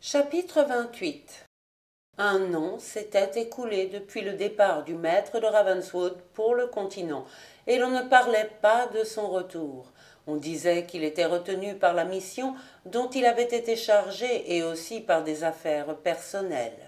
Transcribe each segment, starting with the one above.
Chapitre 28. Un an s'était écoulé depuis le départ du maître de Ravenswood pour le continent, et l'on ne parlait pas de son retour. On disait qu'il était retenu par la mission dont il avait été chargé et aussi par des affaires personnelles.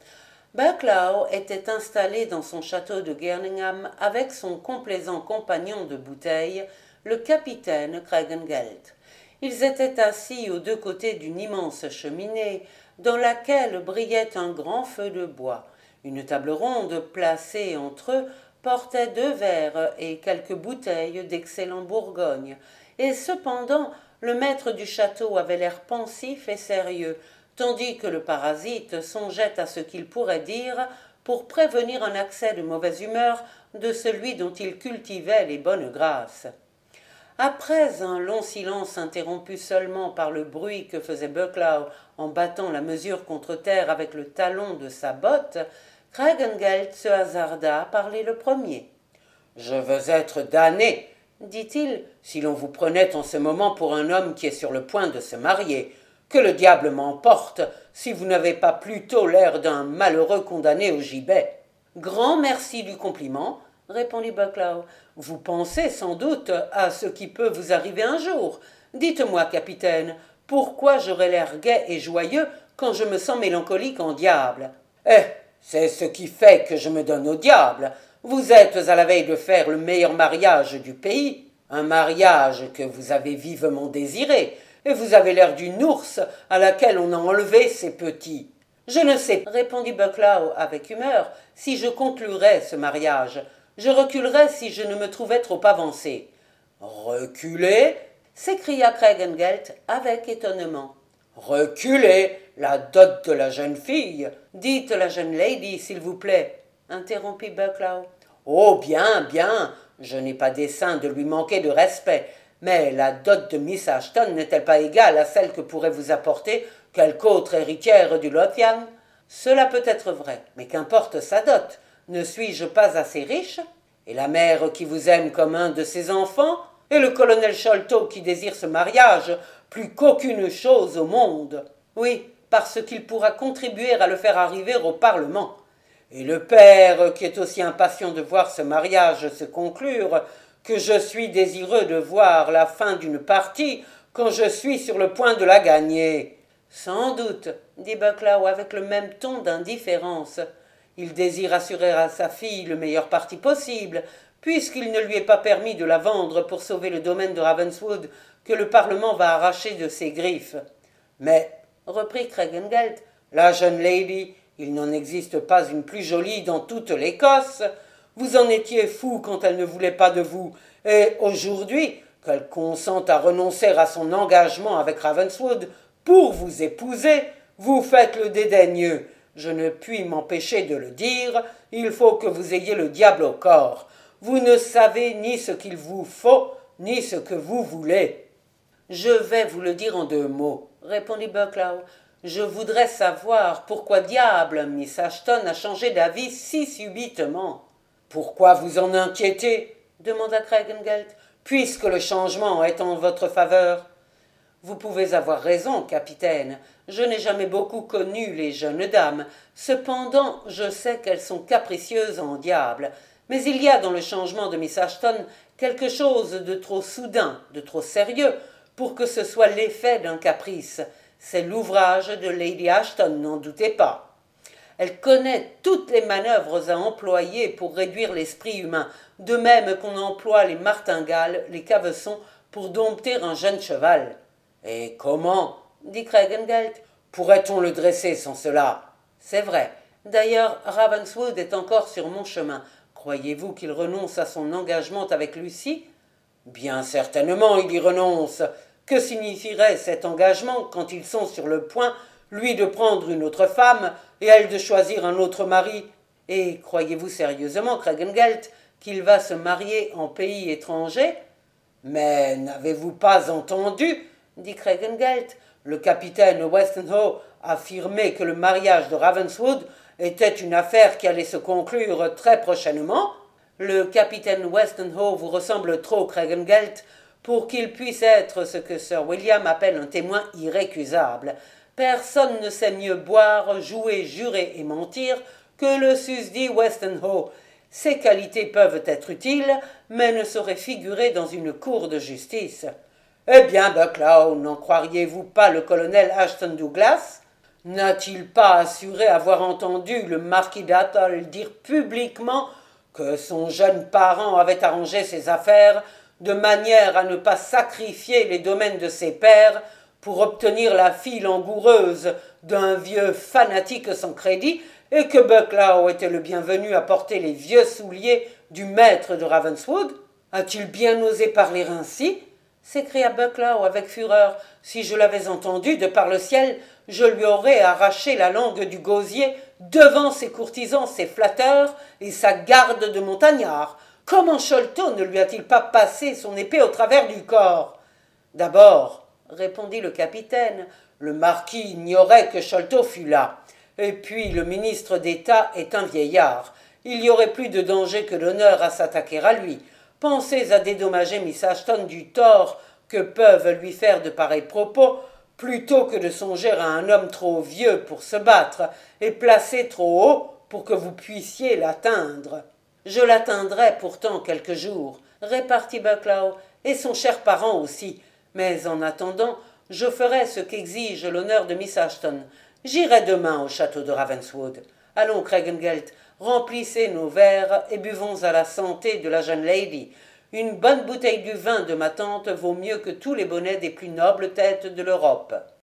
Bucklaw était installé dans son château de Girningham avec son complaisant compagnon de bouteille, le capitaine Craigengelt. Ils étaient assis aux deux côtés d'une immense cheminée dans laquelle brillait un grand feu de bois. Une table ronde placée entre eux portait 2 verres et quelques bouteilles d'excellent Bourgogne, et cependant le maître du château avait l'air pensif et sérieux, tandis que le parasite songeait à ce qu'il pourrait dire pour prévenir un accès de mauvaise humeur de celui dont il cultivait les bonnes grâces. Après un long silence interrompu seulement par le bruit que faisait Bucklaw en battant la mesure contre terre avec le talon de sa botte, Craigengelt se hasarda à parler le premier. « Je veux être damné, dit-il, si l'on vous prenait en ce moment pour un homme qui est sur le point de se marier. Que le diable m'emporte si vous n'avez pas plutôt l'air d'un malheureux condamné au gibet. » « Grand merci du compliment, répondit Bucklaw. Vous pensez sans doute à ce qui peut vous arriver un jour. Dites-moi, capitaine, pourquoi j'aurais l'air gai et joyeux quand je me sens mélancolique en diable? C'est ce qui fait que je me donne au diable. Vous êtes à la veille de faire le meilleur mariage du pays, un mariage que vous avez vivement désiré, et vous avez l'air d'une ours à laquelle on a enlevé ses petits. Je ne sais, répondit Bucklaw avec humeur, si je conclurais ce mariage. Je reculerais si je ne me trouvais trop avancé. Reculer? S'écria Craigengelt avec étonnement. Reculer? La dot de la jeune fille? Dites la jeune lady, s'il vous plaît, interrompit Bucklaw. Oh, bien, bien, je n'ai pas dessein de lui manquer de respect, mais la dot de Miss Ashton n'est-elle pas égale à celle que pourrait vous apporter quelque autre héritière du Lothian? Cela peut être vrai, mais qu'importe sa dot? Ne suis-je pas assez riche? Et la mère qui vous aime comme un de ses enfants? Et le colonel Sholto qui désire ce mariage plus qu'aucune chose au monde? Oui, parce qu'il pourra contribuer à le faire arriver au Parlement. Et le père qui est aussi impatient de voir ce mariage se conclure que je suis désireux de voir la fin d'une partie quand je suis sur le point de la gagner. Sans doute, dit Bucklaw avec le même ton d'indifférence. Il désire assurer à sa fille le meilleur parti possible, puisqu'il ne lui est pas permis de la vendre pour sauver le domaine de Ravenswood que le Parlement va arracher de ses griffes. Mais, reprit Craigengelt, la jeune lady, il n'en existe pas une plus jolie dans toute l'Écosse. Vous en étiez fou quand elle ne voulait pas de vous, et aujourd'hui, qu'elle consent à renoncer à son engagement avec Ravenswood pour vous épouser, vous faites le dédaigneux. Je ne puis m'empêcher de le dire, il faut que vous ayez le diable au corps. Vous ne savez ni ce qu'il vous faut, ni ce que vous voulez. Je vais vous le dire en 2 mots, répondit Bucklaw. Je voudrais savoir pourquoi diable Miss Ashton a changé d'avis si subitement. Pourquoi vous en inquiétez? Demanda Craigengelt, puisque le changement est en votre faveur. Vous pouvez avoir raison, capitaine. Je n'ai jamais beaucoup connu les jeunes dames. Cependant, je sais qu'elles sont capricieuses en diable. Mais il y a dans le changement de Miss Ashton quelque chose de trop soudain, de trop sérieux, pour que ce soit l'effet d'un caprice. C'est l'ouvrage de Lady Ashton, n'en doutez pas. Elle connaît toutes les manœuvres à employer pour réduire l'esprit humain, de même qu'on emploie les martingales, les cabeçons, pour dompter un jeune cheval. Et comment, dit Craigengelt, pourrait-on le dresser sans cela? C'est vrai. D'ailleurs, Ravenswood est encore sur mon chemin. Croyez-vous qu'il renonce à son engagement avec Lucie? Bien certainement, il y renonce. Que signifierait cet engagement quand ils sont sur le point, lui de prendre une autre femme et elle de choisir un autre mari? Et croyez-vous sérieusement, Craigengelt, qu'il va se marier en pays étranger? Mais n'avez-vous pas entendu, dit Craigengelt, le capitaine Westenho affirmait que le mariage de Ravenswood était une affaire qui allait se conclure très prochainement? Le capitaine Westenho vous ressemble trop, Craigengelt, pour qu'il puisse être ce que Sir William appelle un témoin irrécusable. Personne ne sait mieux boire, jouer, jurer et mentir que le susdit Westenho. Ces qualités peuvent être utiles, mais ne sauraient figurer dans une cour de justice. Eh bien, Bucklow, n'en croiriez-vous pas le colonel Ashton Douglas? N'a-t-il pas assuré avoir entendu le marquis d'Athol dire publiquement que son jeune parent avait arrangé ses affaires de manière à ne pas sacrifier les domaines de ses pères pour obtenir la fille langoureuse d'un vieux fanatique sans crédit, et que Bucklow était le bienvenu à porter les vieux souliers du maître de Ravenswood? A-t-il bien osé parler ainsi? S'écria Bucklow avec fureur. Si je l'avais entendu, de par le ciel, je lui aurais arraché la langue du gosier devant ses courtisans, ses flatteurs et sa garde de montagnards. Comment Sholto ne lui a-t-il pas passé son épée au travers du corps? D'abord, répondit le capitaine, le marquis ignorait que Sholto fût là. Et puis le ministre d'État est un vieillard. Il y aurait plus de danger que d'honneur à s'attaquer à lui. Pensez à dédommager Miss Ashton du tort que peuvent lui faire de pareils propos, plutôt que de songer à un homme trop vieux pour se battre et placé trop haut pour que vous puissiez l'atteindre. Je l'atteindrai pourtant quelque jour, répartit Bucklow, et son cher parent aussi. Mais en attendant, je ferai ce qu'exige l'honneur de Miss Ashton. J'irai demain au château de Ravenswood. Allons, Craigengelt, remplissez nos verres et buvons à la santé de la jeune lady. Une bonne bouteille du vin de ma tante vaut mieux que tous les bonnets des plus nobles têtes de l'Europe.